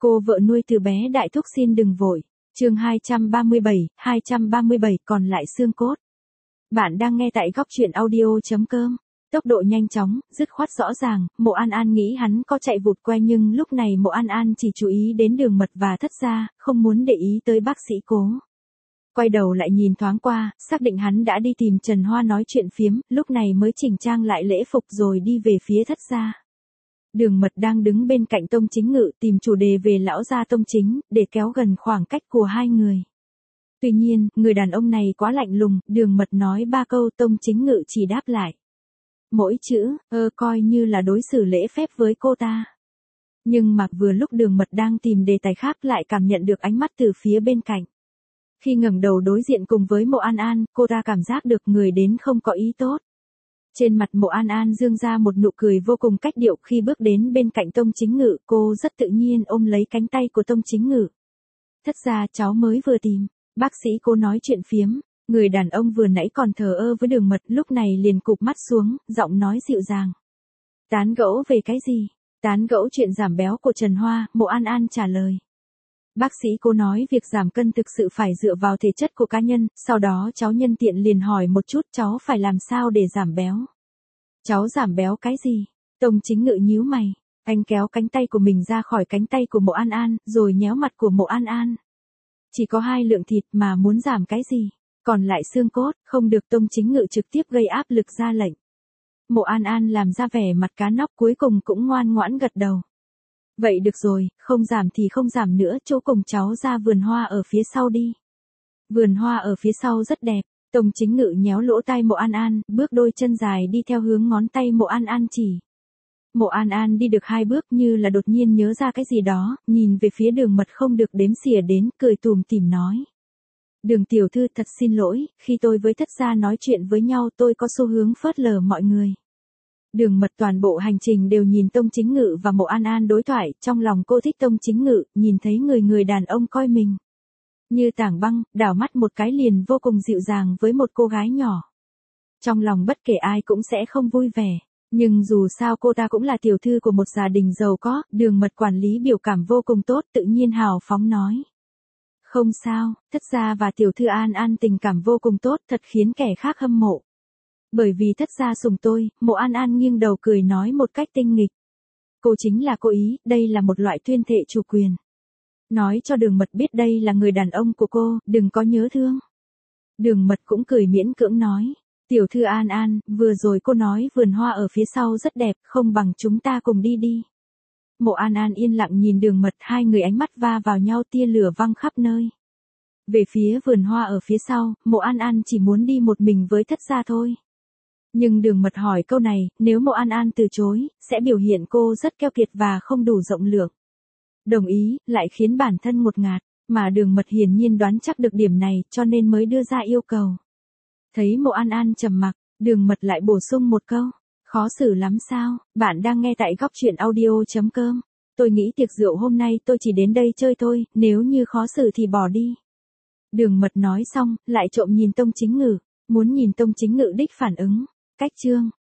Cô vợ nuôi từ bé đại thúc xin đừng vội. Chương 237 còn lại xương cốt. Bạn đang nghe tại góc truyện audio.com. Tốc độ nhanh chóng, dứt khoát rõ ràng, Mộ An An nghĩ hắn có chạy vụt que nhưng lúc này Mộ An An chỉ chú ý đến Đường Mật và Thất Gia, không muốn để ý tới bác sĩ Cố. Quay đầu lại nhìn thoáng qua, xác định hắn đã đi tìm Trần Hoa nói chuyện phiếm, lúc này mới chỉnh trang lại lễ phục rồi đi về phía Thất Gia. Đường Mật đang đứng bên cạnh Tông Chính Ngự tìm chủ đề về lão gia Tông Chính, để kéo gần khoảng cách của hai người. Tuy nhiên, người đàn ông này quá lạnh lùng, Đường Mật nói 3 câu Tông Chính Ngự chỉ đáp lại. Mỗi chữ, coi như là đối xử lễ phép với cô ta. Nhưng mà vừa lúc Đường Mật đang tìm đề tài khác lại cảm nhận được ánh mắt từ phía bên cạnh. Khi ngẩng đầu đối diện cùng với Mộ An An, cô ta cảm giác được người đến không có ý tốt. Trên mặt Mộ An An dương ra một nụ cười vô cùng cách điệu khi bước đến bên cạnh Tông Chính Ngự, cô rất tự nhiên ôm lấy cánh tay của Tông Chính Ngự. Thất gia cháu mới vừa tìm, bác sĩ Cố nói chuyện phiếm, người đàn ông vừa nãy còn thờ ơ với Đường Mật lúc này liền cụp mắt xuống, giọng nói dịu dàng. Tán gẫu về cái gì? Tán gẫu chuyện giảm béo của Trần Hoa, Mộ An An trả lời. Bác sĩ Cố nói việc giảm cân thực sự phải dựa vào thể chất của cá nhân, sau đó cháu nhân tiện liền hỏi một chút cháu phải làm sao để giảm béo. Cháu giảm béo cái gì? Tông Chính Ngự nhíu mày, anh kéo cánh tay của mình ra khỏi cánh tay của Mộ An An, rồi nhéo mặt của Mộ An An. Chỉ có 2 lượng thịt mà muốn giảm cái gì? Còn lại xương cốt, không được. Tông Chính Ngự trực tiếp gây áp lực ra lệnh. Mộ An An làm ra vẻ mặt cá nóc cuối cùng cũng ngoan ngoãn gật đầu. Vậy được rồi, không giảm thì không giảm nữa, chỗ cùng cháu ra vườn hoa ở phía sau đi. Vườn hoa ở phía sau rất đẹp. Tông Chính Ngự nhéo lỗ tai Mộ An An, bước đôi chân dài đi theo hướng ngón tay Mộ An An chỉ. Mộ An An đi được 2 bước như là đột nhiên nhớ ra cái gì đó, nhìn về phía Đường Mật không được đếm xỉa đến, cười tủm tỉm nói. Đường tiểu thư thật xin lỗi, khi tôi với Thất gia nói chuyện với nhau tôi có xu hướng phớt lờ mọi người. Đường Mật toàn bộ hành trình đều nhìn Tông Chính Ngự và Mộ An An đối thoại, trong lòng cô thích Tông Chính Ngự, nhìn thấy người đàn ông coi mình như tảng băng, đảo mắt một cái liền vô cùng dịu dàng với một cô gái nhỏ. Trong lòng bất kể ai cũng sẽ không vui vẻ, nhưng dù sao cô ta cũng là tiểu thư của một gia đình giàu có, Đường Mật quản lý biểu cảm vô cùng tốt, tự nhiên hào phóng nói. Không sao, Thất gia và tiểu thư An An tình cảm vô cùng tốt, thật khiến kẻ khác hâm mộ. Bởi vì Thất gia sủng tôi, Mộ An An nghiêng đầu cười nói một cách tinh nghịch. Cô chính là cố ý, đây là một loại tuyên thệ chủ quyền. Nói cho Đường Mật biết đây là người đàn ông của cô, đừng có nhớ thương. Đường Mật cũng cười miễn cưỡng nói. Tiểu thư An An, vừa rồi cô nói vườn hoa ở phía sau rất đẹp, không bằng chúng ta cùng đi đi. Mộ An An yên lặng nhìn Đường Mật, hai người ánh mắt va vào nhau, tia lửa văng khắp nơi. Về phía vườn hoa ở phía sau, Mộ An An chỉ muốn đi một mình với Thất gia thôi. Nhưng Đường Mật hỏi câu này, nếu Mộ An An từ chối, sẽ biểu hiện cô rất keo kiệt và không đủ rộng lượng. Đồng ý, lại khiến bản thân ngột ngạt, mà Đường Mật hiển nhiên đoán chắc được điểm này, cho nên mới đưa ra yêu cầu. Thấy Mộ An An trầm mặc, Đường Mật lại bổ sung một câu. Khó xử lắm sao? Bạn đang nghe tại góc truyện audio.com. Tôi nghĩ tiệc rượu hôm nay tôi chỉ đến đây chơi thôi, nếu như khó xử thì bỏ đi. Đường Mật nói xong, lại trộm nhìn Tông Chính Ngự, muốn nhìn Tông Chính Ngự đích phản ứng. Cách chương.